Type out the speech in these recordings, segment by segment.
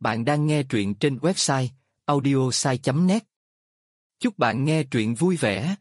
Bạn đang nghe truyện trên website audiosai.net. Chúc bạn nghe truyện vui vẻ.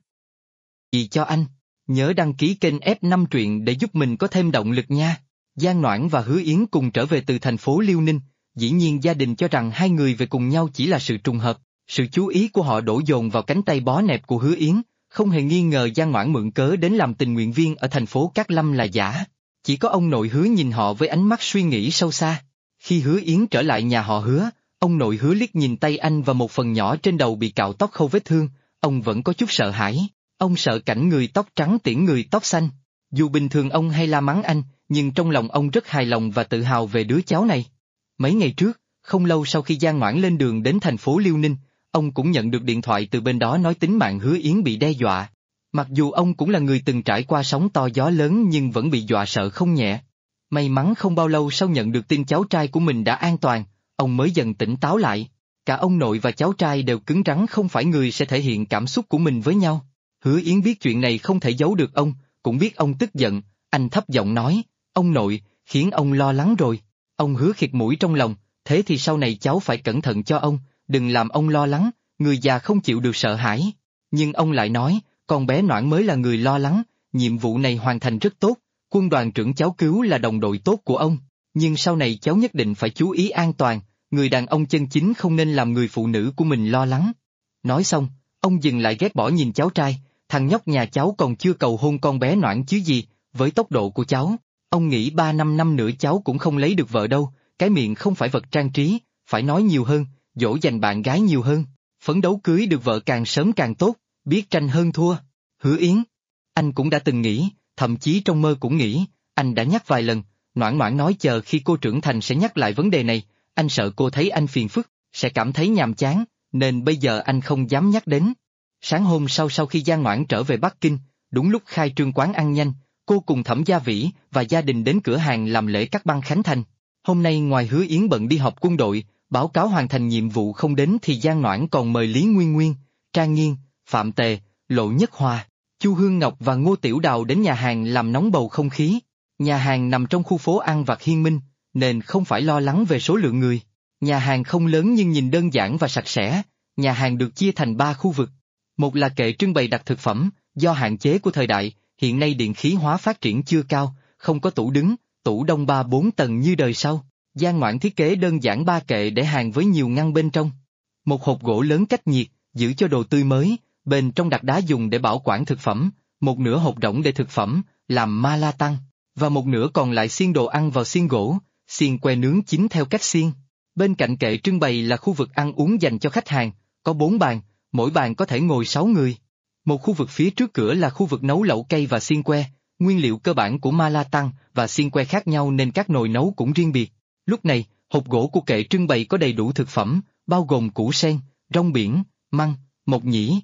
Gì cho anh, nhớ đăng ký kênh F5 truyện để giúp mình có thêm động lực nha. Giang Noãn và Hứa Yến cùng trở về từ thành phố Liêu Ninh, dĩ nhiên gia đình cho rằng hai người về cùng nhau chỉ là sự trùng hợp, sự chú ý của họ đổ dồn vào cánh tay bó nẹp của Hứa Yến, không hề nghi ngờ Giang Noãn mượn cớ đến làm tình nguyện viên ở thành phố Cát Lâm là giả. Chỉ có ông nội Hứa nhìn họ với ánh mắt suy nghĩ sâu xa. Khi Hứa Yến trở lại nhà họ Hứa, ông nội Hứa liếc nhìn tay anh và một phần nhỏ trên đầu bị cạo tóc khâu vết thương, ông vẫn có chút sợ hãi. Ông sợ cảnh người tóc trắng tiễn người tóc xanh. Dù bình thường ông hay la mắng anh, nhưng trong lòng ông rất hài lòng và tự hào về đứa cháu này. Mấy ngày trước, không lâu sau khi Giang Noãn lên đường đến thành phố Liêu Ninh, ông cũng nhận được điện thoại từ bên đó nói tính mạng Hứa Yến bị đe dọa. Mặc dù ông cũng là người từng trải qua sóng to gió lớn nhưng vẫn bị dọa sợ không nhẹ. May mắn không bao lâu sau nhận được tin cháu trai của mình đã an toàn, ông mới dần tỉnh táo lại. Cả ông nội và cháu trai đều cứng rắn không phải người sẽ thể hiện cảm xúc của mình với nhau. Hứa Yến biết chuyện này không thể giấu được ông, cũng biết ông tức giận, anh thấp giọng nói, ông nội, khiến ông lo lắng rồi. Ông Hứa khịt mũi trong lòng, thế thì sau này cháu phải cẩn thận cho ông, đừng làm ông lo lắng, người già không chịu được sợ hãi. Nhưng ông lại nói, con bé Noãn mới là người lo lắng, nhiệm vụ này hoàn thành rất tốt, quân đoàn trưởng cháu cứu là đồng đội tốt của ông, nhưng sau này cháu nhất định phải chú ý an toàn, người đàn ông chân chính không nên làm người phụ nữ của mình lo lắng. Nói xong, ông dừng lại ghét bỏ nhìn cháu trai, thằng nhóc nhà cháu còn chưa cầu hôn con bé Noãn chứ gì, với tốc độ của cháu, ông nghĩ 3-5 năm nữa cháu cũng không lấy được vợ đâu, cái miệng không phải vật trang trí, phải nói nhiều hơn, dỗ dành bạn gái nhiều hơn, phấn đấu cưới được vợ càng sớm càng tốt, biết tranh hơn thua. Hứa Yến, anh cũng đã từng nghĩ, thậm chí trong mơ cũng nghĩ, anh đã nhắc vài lần, Noãn Noãn nói chờ khi cô trưởng thành sẽ nhắc lại vấn đề này, anh sợ cô thấy anh phiền phức, sẽ cảm thấy nhàm chán, nên bây giờ anh không dám nhắc đến. Sáng hôm sau khi Giang Noãn trở về Bắc Kinh, đúng lúc khai trương quán ăn nhanh, cô cùng Thẩm Gia Vĩ và gia đình đến cửa hàng làm lễ cắt băng khánh thành. Hôm nay ngoài Hứa Yến bận đi họp quân đội, báo cáo hoàn thành nhiệm vụ không đến thì Giang Noãn còn mời Lý Nguyên Nguyên, Trang Nghiên, Phạm Tề, Lộ Nhất Hòa, Chu Hương Ngọc và Ngô Tiểu Đào đến nhà hàng làm nóng bầu không khí. Nhà hàng nằm trong khu phố ăn vặt Hiên Minh, nên không phải lo lắng về số lượng người. Nhà hàng không lớn nhưng nhìn đơn giản và sạch sẽ, nhà hàng được chia thành 3 khu vực. Một là kệ trưng bày đặt thực phẩm, do hạn chế của thời đại, hiện nay điện khí hóa phát triển chưa cao, không có tủ đứng, tủ đông 3-4 tầng như đời sau. Giang Noãn thiết kế đơn giản 3 kệ để hàng với nhiều ngăn bên trong. Một hộp gỗ lớn cách nhiệt, giữ cho đồ tươi mới, bên trong đặt đá dùng để bảo quản thực phẩm, một nửa hộp rỗng để thực phẩm, làm ma la tăng, và một nửa còn lại xiên đồ ăn vào xiên gỗ, xiên que nướng chín theo cách xiên. Bên cạnh kệ trưng bày là khu vực ăn uống dành cho khách hàng, có 4 bàn, mỗi bàn có thể ngồi 6 người. Một khu vực phía trước cửa là khu vực nấu lẩu cây và xiên que, nguyên liệu cơ bản của ma la tăng và xiên que khác nhau nên các nồi nấu cũng riêng biệt. Lúc này, hộp gỗ của kệ trưng bày có đầy đủ thực phẩm, bao gồm củ sen, rong biển, măng, mộc nhĩ,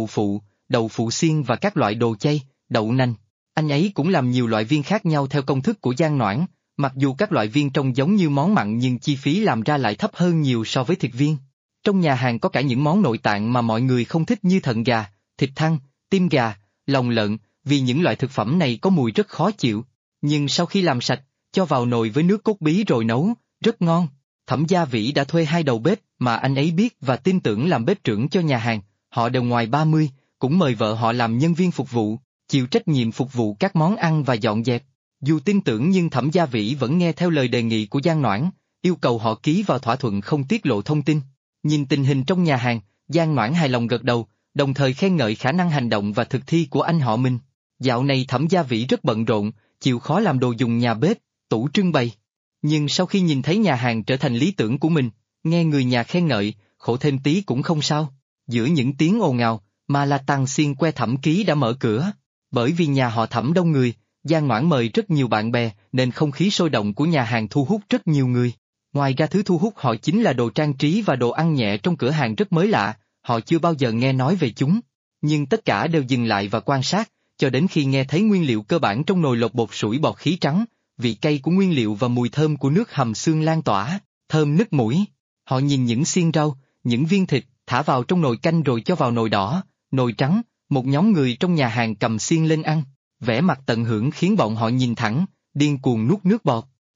đậu phụ xiên và các loại đồ chay, đậu nành. Anh ấy cũng làm nhiều loại viên khác nhau theo công thức của Giang Noãn, mặc dù các loại viên trông giống như món mặn nhưng chi phí làm ra lại thấp hơn nhiều so với thịt viên. Trong nhà hàng có cả những món nội tạng mà mọi người không thích như thận gà, thịt thăn, tim gà, lòng lợn, vì những loại thực phẩm này có mùi rất khó chịu. Nhưng sau khi làm sạch, cho vào nồi với nước cốt bí rồi nấu, rất ngon. Thẩm Gia Vĩ đã thuê 2 đầu bếp mà anh ấy biết và tin tưởng làm bếp trưởng cho nhà hàng, họ đều ngoài 30, cũng mời vợ họ làm nhân viên phục vụ, chịu trách nhiệm phục vụ các món ăn và dọn dẹp. Dù tin tưởng nhưng Thẩm Gia Vĩ vẫn nghe theo lời đề nghị của Giang Noãn, yêu cầu họ ký vào thỏa thuận không tiết lộ thông tin. Nhìn tình hình trong nhà hàng, Giang Noãn hài lòng gật đầu, đồng thời khen ngợi khả năng hành động và thực thi của anh họ mình. Dạo này Thẩm Gia Vĩ rất bận rộn, chịu khó làm đồ dùng nhà bếp, tủ trưng bày. Nhưng sau khi nhìn thấy nhà hàng trở thành lý tưởng của mình, nghe người nhà khen ngợi, khổ thêm tí cũng không sao. Giữa những tiếng ồn ào, Ma La Tăng xiên que Thẩm ký đã mở cửa. Bởi vì nhà họ Thẩm đông người, Giang Noãn mời rất nhiều bạn bè nên không khí sôi động của nhà hàng thu hút rất nhiều người. Ngoài ra thứ thu hút họ chính là đồ trang trí và đồ ăn nhẹ trong cửa hàng rất mới lạ, họ chưa bao giờ nghe nói về chúng. Nhưng tất cả đều dừng lại và quan sát, cho đến khi nghe thấy nguyên liệu cơ bản trong nồi lột bột sủi bọt khí trắng, vị cay của nguyên liệu và mùi thơm của nước hầm xương lan tỏa, thơm nức mũi. Họ nhìn những xiên rau, những viên thịt, thả vào trong nồi canh rồi cho vào nồi đỏ, nồi trắng, một nhóm người trong nhà hàng cầm xiên lên ăn. Vẻ mặt tận hưởng khiến bọn họ nhìn thẳng, điên cuồng nuốt nước bọt.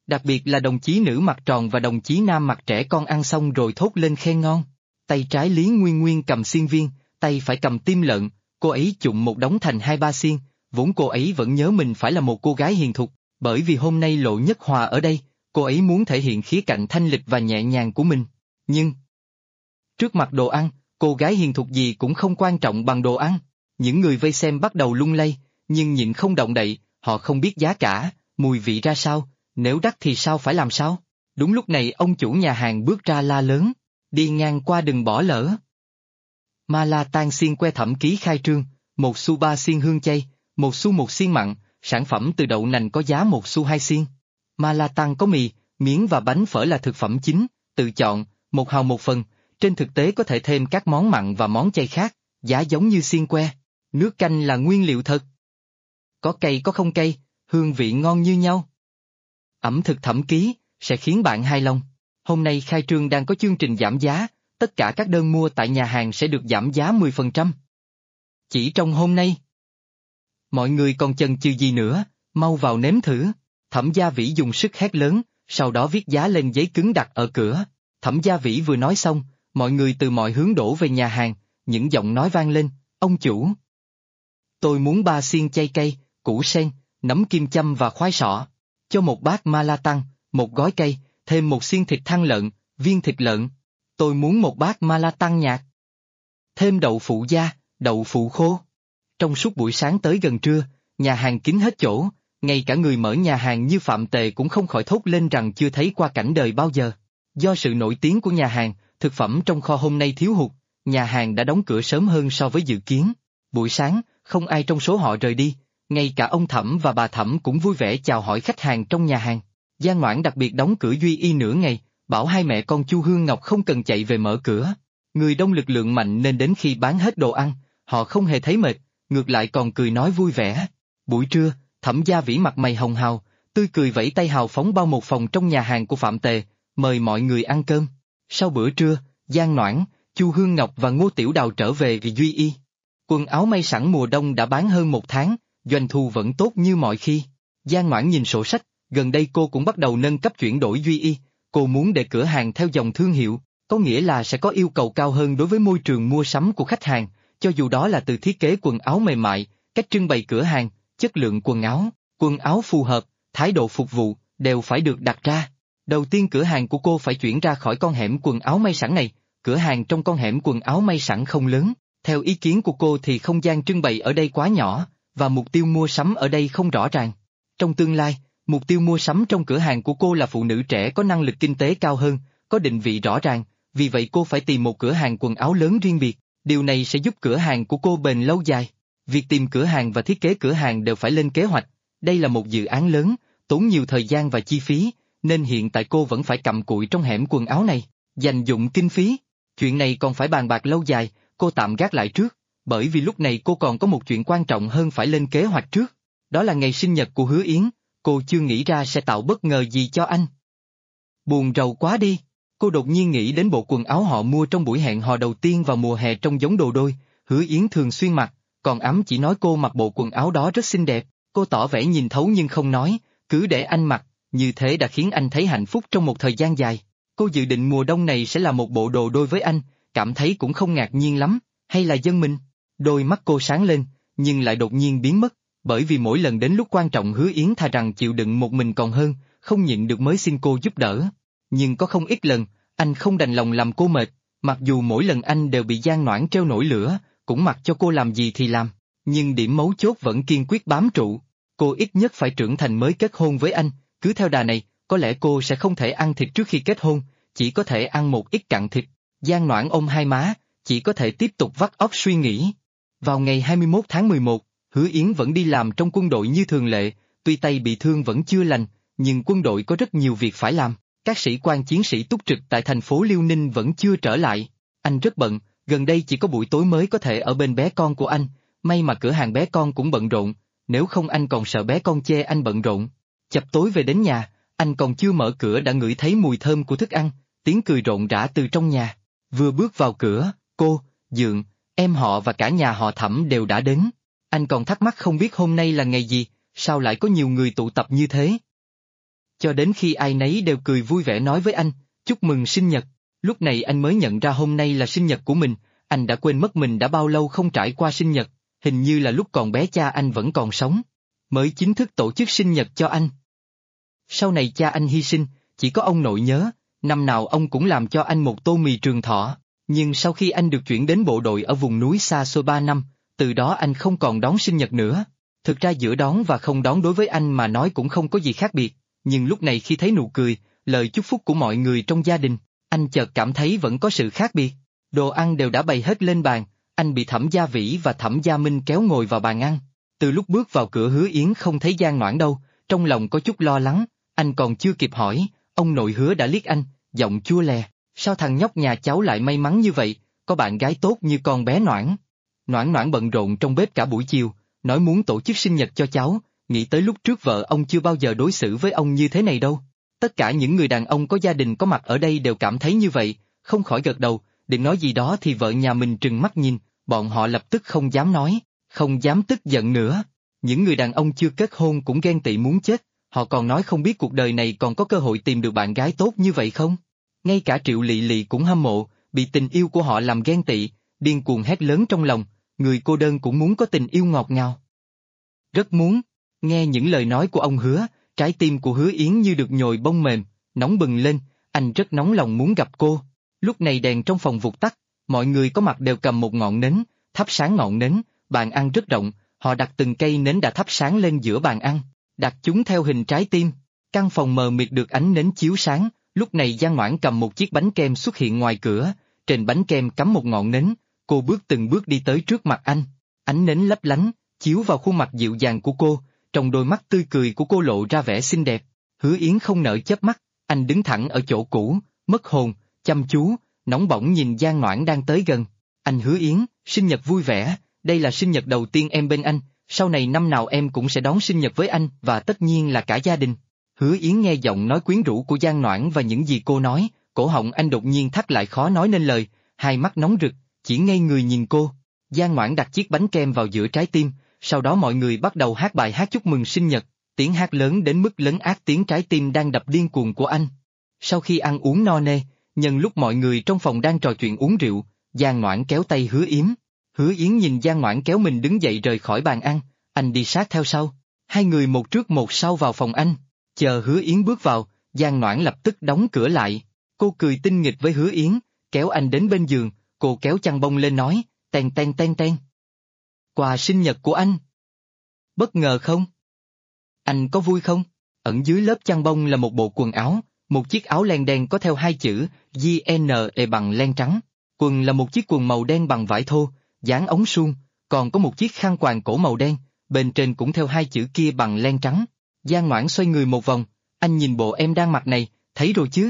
Đặc biệt là đồng chí nữ mặt tròn và đồng chí nam mặt trẻ con ăn xong rồi thốt lên khen ngon. Tay trái Lý Nguyên Nguyên cầm xiên viên, tay phải cầm tim lợn, cô ấy chụm một đống thành 2-3 xiên, vốn cô ấy vẫn nhớ mình phải là một cô gái hiền thục, bởi vì hôm nay Lộ Nhất Hòa ở đây, cô ấy muốn thể hiện khía cạnh thanh lịch và nhẹ nhàng của mình. Nhưng trước mặt đồ ăn, cô gái hiền thục gì cũng không quan trọng bằng đồ ăn. Những người vây xem bắt đầu lung lay, nhưng nhịn không động đậy, họ không biết giá cả, mùi vị ra sao, nếu đắt thì sao phải làm sao. Đúng lúc này ông chủ nhà hàng bước ra la lớn, đi ngang qua đừng bỏ lỡ. Ma La Tan xiên que thẩm ký khai trương, 1 xu 3 xiên hương chay, 1 xu 1 xiên mặn, sản phẩm từ đậu nành có giá 1 xu 2 xiên. Ma La Tan có mì, miếng và bánh phở là thực phẩm chính, tự chọn, 1 hào 1 phần, trên thực tế có thể thêm các món mặn và món chay khác, giá giống như xiên que. Nước canh là nguyên liệu thật. Có cay có không cay, hương vị ngon như nhau. Ẩm thực thẩm ký, sẽ khiến bạn hài lòng. Hôm nay khai trương đang có chương trình giảm giá, tất cả các đơn mua tại nhà hàng sẽ được giảm giá 10%. Chỉ trong hôm nay. Mọi người còn chần chừ gì nữa, mau vào nếm thử. Thẩm Gia Vĩ dùng sức hét lớn, sau đó viết giá lên giấy cứng đặt ở cửa. Thẩm Gia Vĩ vừa nói xong, mọi người từ mọi hướng đổ về nhà hàng, những giọng nói vang lên, ông chủ. Tôi muốn 3 xiên chay cây, củ sen, nấm kim châm và khoai sọ. Cho một bát ma la tăng, 1 gói cây, thêm 1 xiên thịt thăn lợn, viên thịt lợn. Tôi muốn 1 bát ma la tăng nhạt. Thêm đậu phụ da, đậu phụ khô. Trong suốt buổi sáng tới gần trưa, nhà hàng kín hết chỗ, ngay cả người mở nhà hàng như Phạm Tề cũng không khỏi thốt lên rằng chưa thấy qua cảnh đời bao giờ. Do sự nổi tiếng của nhà hàng, thực phẩm trong kho hôm nay thiếu hụt, nhà hàng đã đóng cửa sớm hơn so với dự kiến. Buổi sáng, không ai trong số họ rời đi, ngay cả ông Thẩm và bà Thẩm cũng vui vẻ chào hỏi khách hàng trong nhà hàng. Giang Noãn đặc biệt đóng cửa Duy Y nửa ngày, bảo hai mẹ con Chu Hương Ngọc không cần chạy về mở cửa. Người đông lực lượng mạnh nên đến khi bán hết đồ ăn, họ không hề thấy mệt, ngược lại còn cười nói vui vẻ. Buổi trưa, Thẩm Gia Vĩ mặt mày hồng hào, tươi cười vẫy tay hào phóng bao một phòng trong nhà hàng của Phạm Tề, mời mọi người ăn cơm. Sau bữa trưa, Giang Noãn, Chu Hương Ngọc và Ngô Tiểu Đào trở về vì Duy Y. Quần áo may sẵn mùa đông đã bán hơn 1 tháng, doanh thu vẫn tốt như mọi khi. Giang Noãn nhìn sổ sách, gần đây cô cũng bắt đầu nâng cấp chuyển đổi Duy Y, cô muốn để cửa hàng theo dòng thương hiệu, có nghĩa là sẽ có yêu cầu cao hơn đối với môi trường mua sắm của khách hàng, cho dù đó là từ thiết kế quần áo mềm mại, cách trưng bày cửa hàng, chất lượng quần áo phù hợp, thái độ phục vụ, đều phải được đặt ra. Đầu tiên cửa hàng của cô phải chuyển ra khỏi con hẻm quần áo may sẵn này, cửa hàng trong con hẻm quần áo may sẵn không lớn, theo ý kiến của cô thì không gian trưng bày ở đây quá nhỏ, và mục tiêu mua sắm ở đây không rõ ràng. Trong tương lai, mục tiêu mua sắm trong cửa hàng của cô là phụ nữ trẻ có năng lực kinh tế cao hơn, có định vị rõ ràng, vì vậy cô phải tìm một cửa hàng quần áo lớn riêng biệt, điều này sẽ giúp cửa hàng của cô bền lâu dài. Việc tìm cửa hàng và thiết kế cửa hàng đều phải lên kế hoạch, đây là một dự án lớn, tốn nhiều thời gian và chi phí, nên hiện tại cô vẫn phải cặm cụi trong hẻm quần áo này, dành dụm kinh phí. Chuyện này còn phải bàn bạc lâu dài, cô tạm gác lại trước, bởi vì lúc này cô còn có một chuyện quan trọng hơn phải lên kế hoạch trước. Đó là ngày sinh nhật của Hứa Yến, cô chưa nghĩ ra sẽ tạo bất ngờ gì cho anh. Buồn rầu quá đi, cô đột nhiên nghĩ đến bộ quần áo họ mua trong buổi hẹn hò đầu tiên vào mùa hè trông giống đồ đôi, Hứa Yến thường xuyên mặc, còn Ấm chỉ nói cô mặc bộ quần áo đó rất xinh đẹp, cô tỏ vẻ nhìn thấu nhưng không nói, cứ để anh mặc, như thế đã khiến anh thấy hạnh phúc trong một thời gian dài. Cô dự định mùa đông này sẽ là một bộ đồ đôi với anh, cảm thấy cũng không ngạc nhiên lắm, hay là dân mình. Đôi mắt cô sáng lên, nhưng lại đột nhiên biến mất, bởi vì mỗi lần đến lúc quan trọng Hứa Yến thà rằng chịu đựng một mình còn hơn, không nhịn được mới xin cô giúp đỡ. Nhưng có không ít lần, anh không đành lòng làm cô mệt, mặc dù mỗi lần anh đều bị Giang Noãn treo nổi lửa, cũng mặc cho cô làm gì thì làm, nhưng điểm mấu chốt vẫn kiên quyết bám trụ. Cô ít nhất phải trưởng thành mới kết hôn với anh, cứ theo đà này, có lẽ cô sẽ không thể ăn thịt trước khi kết hôn, chỉ có thể ăn một ít cặn thịt. Giang Noãn ôm hai má, chỉ có thể tiếp tục vắt óc suy nghĩ. Vào ngày 21 tháng 11, Hứa Yến vẫn đi làm trong quân đội như thường lệ, tuy tay bị thương vẫn chưa lành, nhưng quân đội có rất nhiều việc phải làm. Các sĩ quan chiến sĩ túc trực tại thành phố Liêu Ninh vẫn chưa trở lại. Anh rất bận, gần đây chỉ có buổi tối mới có thể ở bên bé con của anh, may mà cửa hàng bé con cũng bận rộn, nếu không anh còn sợ bé con chê anh bận rộn. Chập tối về đến nhà, anh còn chưa mở cửa đã ngửi thấy mùi thơm của thức ăn, tiếng cười rộn rã từ trong nhà. Vừa bước vào cửa, cô, Dượng, em họ và cả nhà họ Thẩm đều đã đến. Anh còn thắc mắc không biết hôm nay là ngày gì, sao lại có nhiều người tụ tập như thế. cho đến khi ai nấy đều cười vui vẻ nói với anh, chúc mừng sinh nhật. Lúc này anh mới nhận ra hôm nay là sinh nhật của mình, anh đã quên mất mình đã bao lâu không trải qua sinh nhật, hình như là lúc còn bé cha anh vẫn còn sống, mới chính thức tổ chức sinh nhật cho anh. Sau này cha anh hy sinh, chỉ có ông nội nhớ, năm nào ông cũng làm cho anh một tô mì trường thọ, nhưng sau khi anh được chuyển đến bộ đội ở vùng núi xa xôi 3 năm, từ đó anh không còn đón sinh nhật nữa. Thực ra giữa đón và không đón đối với anh mà nói cũng không có gì khác biệt, nhưng lúc này khi thấy nụ cười, lời chúc phúc của mọi người trong gia đình, anh chợt cảm thấy vẫn có sự khác biệt. Đồ ăn đều đã bày hết lên bàn, anh bị Thẩm Gia Vĩ và Thẩm Gia Minh kéo ngồi vào bàn ăn. Từ lúc bước vào cửa Hứa Yến không thấy Giang Noãn đâu, trong lòng có chút lo lắng, anh còn chưa kịp hỏi, ông nội Hứa đã liếc anh, giọng chua lè, sao thằng nhóc nhà cháu lại may mắn như vậy, có bạn gái tốt như con bé Noãn. Noãn Noãn bận rộn trong bếp cả buổi chiều, nói muốn tổ chức sinh nhật cho cháu, nghĩ tới lúc trước vợ ông chưa bao giờ đối xử với ông như thế này đâu. Tất cả những người đàn ông có gia đình có mặt ở đây đều cảm thấy như vậy, không khỏi gật đầu, đừng nói gì đó thì vợ nhà mình trừng mắt nhìn, bọn họ lập tức không dám nói, không dám tức giận nữa. Những người đàn ông chưa kết hôn cũng ghen tị muốn chết, họ còn nói không biết cuộc đời này còn có cơ hội tìm được bạn gái tốt như vậy không. Ngay cả Triệu Lị Lị cũng hâm mộ, bị tình yêu của họ làm ghen tị, điên cuồng hét lớn trong lòng, người cô đơn cũng muốn có tình yêu ngọt ngào. Rất muốn. Nghe những lời nói của ông Hứa, trái tim của Hứa Yến như được nhồi bông mềm, nóng bừng lên, anh rất nóng lòng muốn gặp cô. Lúc này đèn trong phòng vụt tắt, mọi người có mặt đều cầm một ngọn nến, thắp sáng ngọn nến, bàn ăn rất rộng, họ đặt từng cây nến đã thắp sáng lên giữa bàn ăn, đặt chúng theo hình trái tim. Căn phòng mờ mịt được ánh nến chiếu sáng, lúc này Giang Noãn cầm một chiếc bánh kem xuất hiện ngoài cửa, trên bánh kem cắm một ngọn nến, cô bước từng bước đi tới trước mặt anh, ánh nến lấp lánh, chiếu vào khuôn mặt dịu dàng của cô, trong đôi mắt tươi cười của cô lộ ra vẻ xinh đẹp. Hứa Yến không nỡ chớp mắt, anh đứng thẳng ở chỗ cũ, mất hồn, chăm chú, nóng bỏng nhìn Giang Noãn đang tới gần. Anh Hứa Yến, sinh nhật vui vẻ, đây là sinh nhật đầu tiên em bên anh, sau này năm nào em cũng sẽ đón sinh nhật với anh và tất nhiên là cả gia đình. Hứa Yến nghe giọng nói quyến rũ của Giang Noãn và những gì cô nói, cổ họng anh đột nhiên thắt lại khó nói nên lời, hai mắt nóng rực, chỉ ngây người nhìn cô. Giang Noãn đặt chiếc bánh kem vào giữa trái tim, sau đó mọi người bắt đầu hát bài hát chúc mừng sinh nhật, tiếng hát lớn đến mức lấn át tiếng trái tim đang đập điên cuồng của anh. Sau khi ăn uống no nê, nhân lúc mọi người trong phòng đang trò chuyện uống rượu, Giang Noãn kéo tay Hứa Yến. Hứa Yến nhìn Giang Noãn kéo mình đứng dậy rời khỏi bàn ăn, anh đi sát theo sau. Hai người một trước một sau vào phòng anh, chờ Hứa Yến bước vào, Giang Noãn lập tức đóng cửa lại. Cô cười tinh nghịch với Hứa Yến, kéo anh đến bên giường, cô kéo chăn bông lên nói, ten ten ten ten. Quà sinh nhật của anh. Bất ngờ không? Anh có vui không? Ẩn dưới lớp chăn bông là một bộ quần áo, một chiếc áo len đen có theo hai chữ JNE bằng len trắng. Quần là một chiếc quần màu đen bằng vải thô, dáng ống suông, còn có một chiếc khăn quàng cổ màu đen, bên trên cũng theo hai chữ kia bằng len trắng. Giang Noãn xoay người một vòng, anh nhìn bộ em đang mặc này, thấy rồi chứ?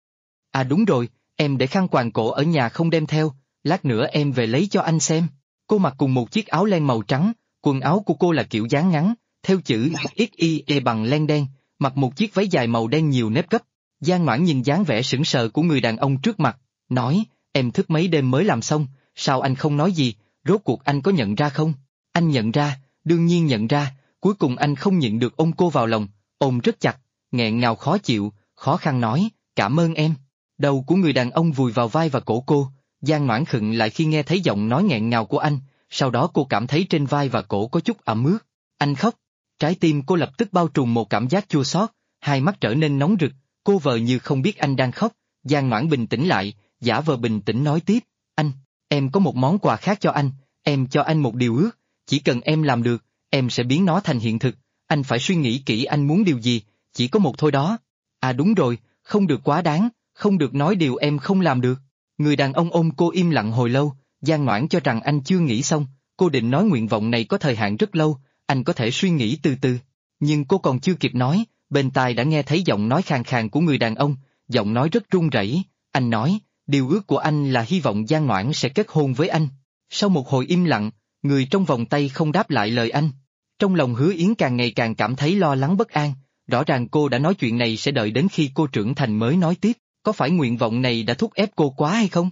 À đúng rồi, em để khăn quàng cổ ở nhà không đem theo, lát nữa em về lấy cho anh xem. Cô mặc cùng một chiếc áo len màu trắng, quần áo của cô là kiểu dáng ngắn, theo chữ XIE bằng len đen, mặc một chiếc váy dài màu đen nhiều nếp gấp. Giang Noãn nhìn dáng vẻ sững sờ của người đàn ông trước mặt, nói, em thức mấy đêm mới làm xong, sao anh không nói gì, rốt cuộc anh có nhận ra không? Anh nhận ra, đương nhiên nhận ra, cuối cùng anh không nhịn được ôm cô vào lòng, ôm rất chặt, nghẹn ngào khó chịu, khó khăn nói, cảm ơn em. Đầu của người đàn ông vùi vào vai và cổ cô, Giang Noãn khựng lại khi nghe thấy giọng nói nghẹn ngào của anh, sau đó cô cảm thấy trên vai và cổ có chút ẩm ướt. Anh khóc, trái tim cô lập tức bao trùm một cảm giác chua xót, hai mắt trở nên nóng rực, cô vờ như không biết anh đang khóc. Giang Noãn bình tĩnh lại, giả vờ bình tĩnh nói tiếp, anh, em có một món quà khác cho anh, em cho anh một điều ước, chỉ cần em làm được, em sẽ biến nó thành hiện thực, anh phải suy nghĩ kỹ anh muốn điều gì, chỉ có một thôi đó. À đúng rồi, không được quá đáng, không được nói điều em không làm được. Người đàn ông ôm cô im lặng hồi lâu, Giang Noãn cho rằng anh chưa nghĩ xong, cô định nói nguyện vọng này có thời hạn rất lâu, anh có thể suy nghĩ từ từ. Nhưng cô còn chưa kịp nói, bên tai đã nghe thấy giọng nói khàn khàn của người đàn ông, giọng nói rất run rẩy. Anh nói, điều ước của anh là hy vọng Giang Noãn sẽ kết hôn với anh. Sau một hồi im lặng, người trong vòng tay không đáp lại lời anh. Trong lòng Hứa Yến càng ngày càng cảm thấy lo lắng bất an, rõ ràng cô đã nói chuyện này sẽ đợi đến khi cô trưởng thành mới nói tiếp, có phải nguyện vọng này đã thúc ép cô quá hay không?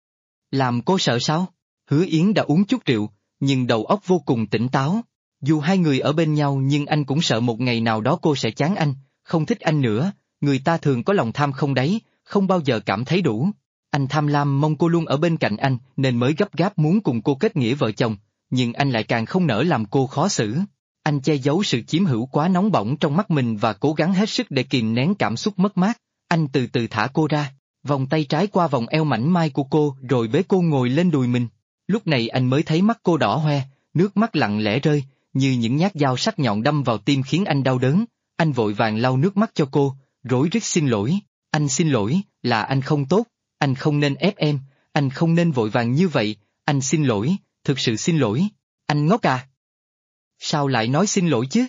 Làm cô sợ sao? Hứa Yến đã uống chút rượu, nhưng đầu óc vô cùng tỉnh táo. Dù hai người ở bên nhau nhưng anh cũng sợ một ngày nào đó cô sẽ chán anh, không thích anh nữa, người ta thường có lòng tham không đáy, không bao giờ cảm thấy đủ. Anh tham lam mong cô luôn ở bên cạnh anh nên mới gấp gáp muốn cùng cô kết nghĩa vợ chồng, nhưng anh lại càng không nỡ làm cô khó xử. Anh che giấu sự chiếm hữu quá nóng bỏng trong mắt mình và cố gắng hết sức để kìm nén cảm xúc mất mát. Anh từ từ thả cô ra, vòng tay trái qua vòng eo mảnh mai của cô rồi bế cô ngồi lên đùi mình. Lúc này anh mới thấy mắt cô đỏ hoe, nước mắt lặng lẽ rơi, như những nhát dao sắc nhọn đâm vào tim khiến anh đau đớn. Anh vội vàng lau nước mắt cho cô, rối rít xin lỗi. Anh xin lỗi, là anh không tốt, anh không nên ép em, anh không nên vội vàng như vậy, anh xin lỗi, thực sự xin lỗi. Anh ngốc à? Sao lại nói xin lỗi chứ?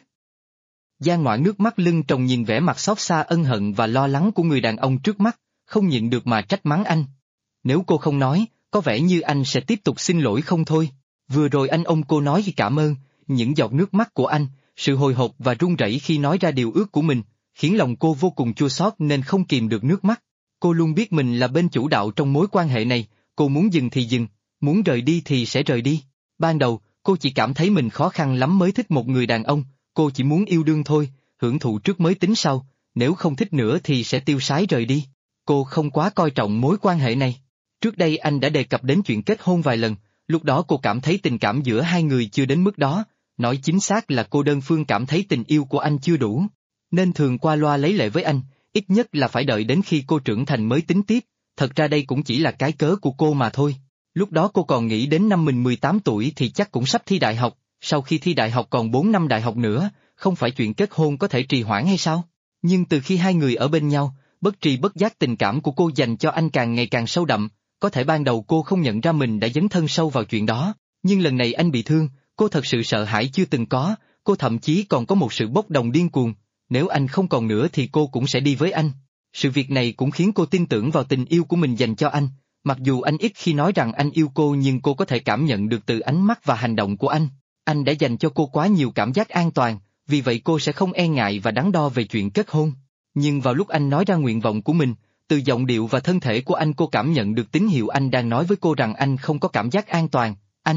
Giang Ngoạn nước mắt lưng tròng nhìn vẻ mặt xót xa ân hận và lo lắng của người đàn ông trước mắt, không nhịn được mà trách mắng anh. Nếu cô không nói, có vẻ như anh sẽ tiếp tục xin lỗi không thôi. Vừa rồi anh ôm cô nói cảm ơn, những giọt nước mắt của anh, sự hồi hộp và run rẩy khi nói ra điều ước của mình, khiến lòng cô vô cùng chua xót nên không kìm được nước mắt. Cô luôn biết mình là bên chủ đạo trong mối quan hệ này, cô muốn dừng thì dừng, muốn rời đi thì sẽ rời đi. Ban đầu, cô chỉ cảm thấy mình khó khăn lắm mới thích một người đàn ông, cô chỉ muốn yêu đương thôi, hưởng thụ trước mới tính sau, nếu không thích nữa thì sẽ tiêu sái rời đi. Cô không quá coi trọng mối quan hệ này. Trước đây anh đã đề cập đến chuyện kết hôn vài lần, lúc đó cô cảm thấy tình cảm giữa hai người chưa đến mức đó, nói chính xác là cô đơn phương cảm thấy tình yêu của anh chưa đủ, nên thường qua loa lấy lệ với anh, ít nhất là phải đợi đến khi cô trưởng thành mới tính tiếp, thật ra đây cũng chỉ là cái cớ của cô mà thôi. Lúc đó cô còn nghĩ đến năm mình 18 tuổi thì chắc cũng sắp thi đại học, sau khi thi đại học còn 4 năm đại học nữa, không phải chuyện kết hôn có thể trì hoãn hay sao? Nhưng từ khi hai người ở bên nhau, bất tri bất giác tình cảm của cô dành cho anh càng ngày càng sâu đậm, có thể ban đầu cô không nhận ra mình đã dấn thân sâu vào chuyện đó, nhưng lần này anh bị thương, cô thật sự sợ hãi chưa từng có, cô thậm chí còn có một sự bốc đồng điên cuồng, nếu anh không còn nữa thì cô cũng sẽ đi với anh. Sự việc này cũng khiến cô tin tưởng vào tình yêu của mình dành cho anh, mặc dù anh ít khi nói rằng anh yêu cô nhưng cô có thể cảm nhận được từ ánh mắt và hành động của anh. Anh đã dành cho cô quá nhiều cảm giác an toàn, vì vậy cô sẽ không e ngại và đắn đo về chuyện kết hôn. Nhưng vào lúc anh nói ra nguyện vọng của mình, từ giọng điệu và thân thể của anh cô cảm nhận được tín hiệu anh đang nói với cô rằng anh không có cảm giác an toàn.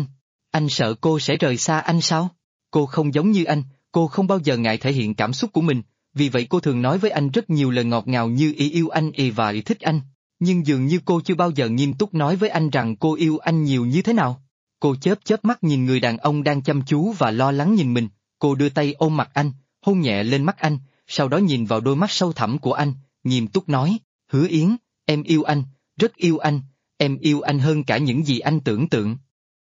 Anh sợ cô sẽ rời xa anh sao? Cô không giống như anh, cô không bao giờ ngại thể hiện cảm xúc của mình, vì vậy cô thường nói với anh rất nhiều lời ngọt ngào như ý yêu anh và ý thích anh. Nhưng dường như cô chưa bao giờ nghiêm túc nói với anh rằng cô yêu anh nhiều như thế nào. Cô chớp chớp mắt nhìn người đàn ông đang chăm chú và lo lắng nhìn mình, cô đưa tay ôm mặt anh, hôn nhẹ lên mắt anh, sau đó nhìn vào đôi mắt sâu thẳm của anh, nghiêm túc nói, Hứa Yến, em yêu anh, rất yêu anh, em yêu anh hơn cả những gì anh tưởng tượng.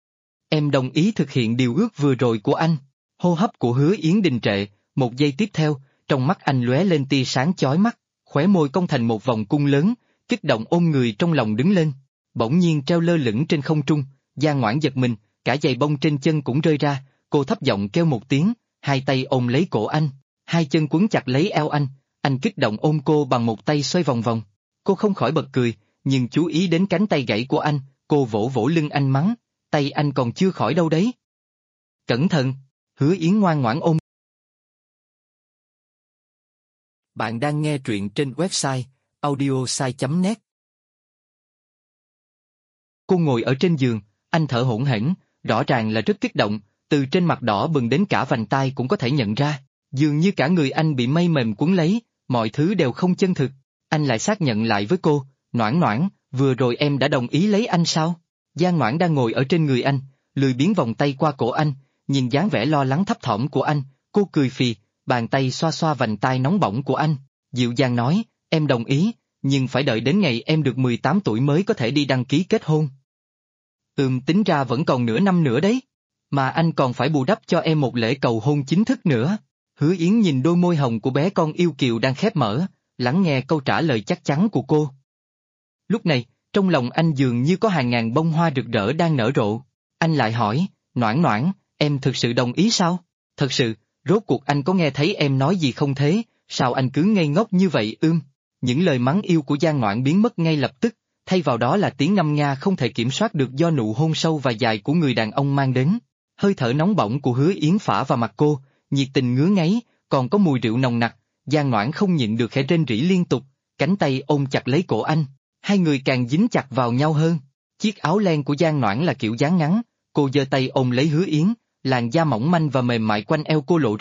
Em đồng ý thực hiện điều ước vừa rồi của anh. Hô hấp của Hứa Yến đình trệ, một giây tiếp theo, trong mắt anh lóe lên tia sáng chói mắt, khóe môi cong thành một vòng cung lớn, kích động ôm người trong lòng đứng lên. Bỗng nhiên treo lơ lửng trên không trung, Giang Ngoãn giật mình, cả giày bông trên chân cũng rơi ra, cô thấp giọng kêu một tiếng, hai tay ôm lấy cổ anh, hai chân quấn chặt lấy eo anh kích động ôm cô bằng một tay xoay vòng vòng. Cô không khỏi bật cười, nhưng chú ý đến cánh tay gãy của anh, cô vỗ vỗ lưng anh mắng, tay anh còn chưa khỏi đâu đấy. Cẩn thận, Hứa Yến ngoan ngoãn ôm. Bạn đang nghe truyện trên website audiosai.net. Cô ngồi ở trên giường, anh thở hổn hển, rõ ràng là rất kích động, từ trên mặt đỏ bừng đến cả vành tai cũng có thể nhận ra, dường như cả người anh bị mây mềm cuốn lấy, mọi thứ đều không chân thực. Anh lại xác nhận lại với cô, Noãn Noãn, vừa rồi em đã đồng ý lấy anh sao? Giang Noãn đang ngồi ở trên người anh, lười biếng vòng tay qua cổ anh, nhìn dáng vẻ lo lắng thấp thỏm của anh, cô cười phì, bàn tay xoa xoa vành tai nóng bỏng của anh, dịu dàng nói, em đồng ý, nhưng phải đợi đến ngày em được 18 tuổi mới có thể đi đăng ký kết hôn. Tính ra vẫn còn nửa năm nữa đấy, mà anh còn phải bù đắp cho em một lễ cầu hôn chính thức nữa. Hứa Yến nhìn đôi môi hồng của bé con yêu kiều đang khép mở, lắng nghe câu trả lời chắc chắn của cô. Lúc này, trong lòng anh dường như có hàng ngàn bông hoa rực rỡ đang nở rộ. Anh lại hỏi, Noãn Noãn, em thực sự đồng ý sao? Thật sự, rốt cuộc anh có nghe thấy em nói gì không thế, sao anh cứ ngây ngốc như vậy Những lời mắng yêu của Giang Noãn biến mất ngay lập tức, thay vào đó là tiếng ngâm nga không thể kiểm soát được do nụ hôn sâu và dài của người đàn ông mang đến. Hơi thở nóng bỏng của Hứa Yến phả vào mặt cô, nhiệt tình ngứa ngáy, còn có mùi rượu nồng nặc, Giang Noãn không nhịn được khẽ rên rỉ liên tục, cánh tay ôm chặt lấy cổ anh, hai người càng dính chặt vào nhau hơn. Chiếc áo len của Giang Noãn là kiểu dáng ngắn, cô giơ tay ôm lấy Hứa Yến, làn da mỏng manh và mềm mại quanh eo cô lộ ra,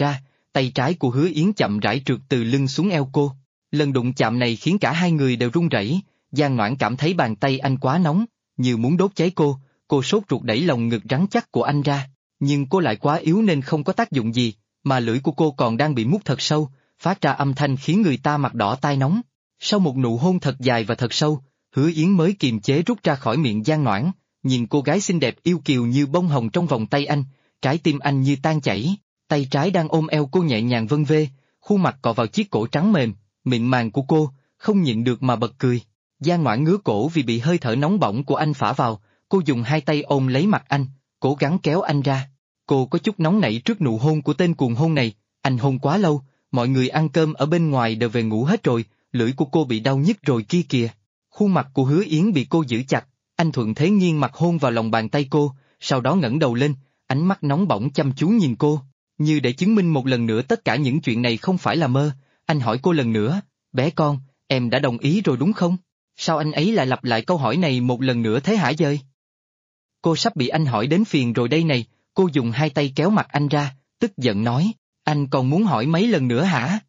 tay trái của Hứa Yến chậm rãi trượt từ lưng xuống eo cô. Lần đụng chạm này khiến cả hai người đều run rẩy. Giang Noãn cảm thấy bàn tay anh quá nóng, như muốn đốt cháy cô sốt ruột đẩy lồng ngực rắn chắc của anh ra, nhưng cô lại quá yếu nên không có tác dụng gì, mà lưỡi của cô còn đang bị mút thật sâu, phát ra âm thanh khiến người ta mặt đỏ tai nóng. Sau một nụ hôn thật dài và thật sâu, Hứa Yến mới kiềm chế rút ra khỏi miệng Giang Noãn, nhìn cô gái xinh đẹp yêu kiều như bông hồng trong vòng tay anh, trái tim anh như tan chảy, tay trái đang ôm eo cô nhẹ nhàng vân vê, khuôn mặt cọ vào chiếc cổ trắng mềm, mịn màng của cô, không nhịn được mà bật cười. Giang Noãn ngứa cổ vì bị hơi thở nóng bỏng của anh phả vào, cô dùng hai tay ôm lấy mặt anh, cố gắng kéo anh ra. Cô có chút nóng nảy trước nụ hôn của tên cuồng hôn này, anh hôn quá lâu, mọi người ăn cơm ở bên ngoài đều về ngủ hết rồi, lưỡi của cô bị đau nhức rồi kia kìa. Khuôn mặt của Hứa Yến bị cô giữ chặt, anh thuận thế nghiêng mặt hôn vào lòng bàn tay cô, sau đó ngẩng đầu lên, ánh mắt nóng bỏng chăm chú nhìn cô, như để chứng minh một lần nữa tất cả những chuyện này không phải là mơ. Anh hỏi cô lần nữa, bé con, em đã đồng ý rồi đúng không? Sao anh ấy lại lặp lại câu hỏi này một lần nữa thế hả dơi? Cô sắp bị anh hỏi đến phiền rồi đây này, cô dùng hai tay kéo mặt anh ra, tức giận nói, anh còn muốn hỏi mấy lần nữa hả?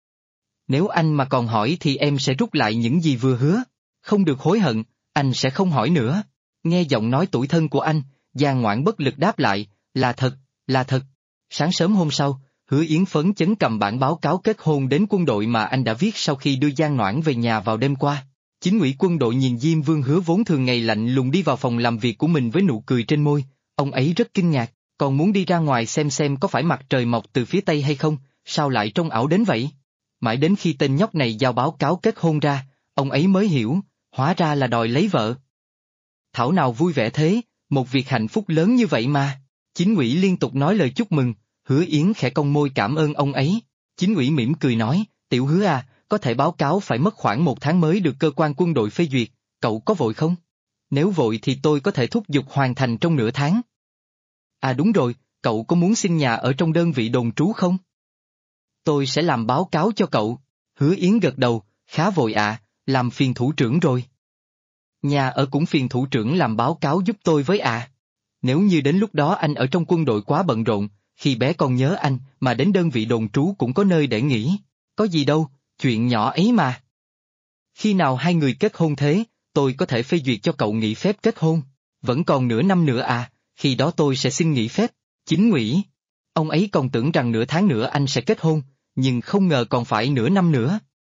Nếu anh mà còn hỏi thì em sẽ rút lại những gì vừa hứa, không được hối hận, anh sẽ không hỏi nữa. Nghe giọng nói tủi thân của anh, Giang Noãn bất lực đáp lại, là thật, là thật. Sáng sớm hôm sau, Hứa Yến phấn chấn cầm bản báo cáo kết hôn đến quân đội mà anh đã viết sau khi đưa Giang Noãn về nhà vào đêm qua. Chính ủy quân đội nhìn Diêm Vương Hứa vốn thường ngày lạnh lùng đi vào phòng làm việc của mình với nụ cười trên môi, ông ấy rất kinh ngạc, còn muốn đi ra ngoài xem có phải mặt trời mọc từ phía tây hay không, sao lại trông ảo đến vậy? Mãi đến khi tên nhóc này giao báo cáo kết hôn ra, ông ấy mới hiểu, hóa ra là đòi lấy vợ. Thảo nào vui vẻ thế, một việc hạnh phúc lớn như vậy mà. Chính ủy liên tục nói lời chúc mừng, Hứa Yến khẽ cong môi cảm ơn ông ấy. Chính ủy mỉm cười nói, tiểu Hứa à, có thể báo cáo phải mất khoảng 1 tháng mới được cơ quan quân đội phê duyệt, cậu có vội không? Nếu vội thì tôi có thể thúc giục hoàn thành trong nửa tháng. À đúng rồi, cậu có muốn xin nhà ở trong đơn vị đồn trú không? Tôi sẽ làm báo cáo cho cậu. Hứa Yến gật đầu, khá vội ạ, làm phiền thủ trưởng rồi. Nhà ở cũng phiền thủ trưởng làm báo cáo giúp tôi với ạ. Nếu như đến lúc đó anh ở trong quân đội quá bận rộn, khi bé con nhớ anh mà đến đơn vị đồn trú cũng có nơi để nghỉ. Có gì đâu, chuyện nhỏ ấy mà. Khi nào hai người kết hôn thế, tôi có thể phê duyệt cho cậu nghỉ phép kết hôn. Vẫn còn nửa năm nữa à, khi đó tôi sẽ xin nghỉ phép. Chính ủy. Ông ấy còn tưởng rằng nửa tháng nữa anh sẽ kết hôn, nhưng không ngờ còn phải nửa năm nữa.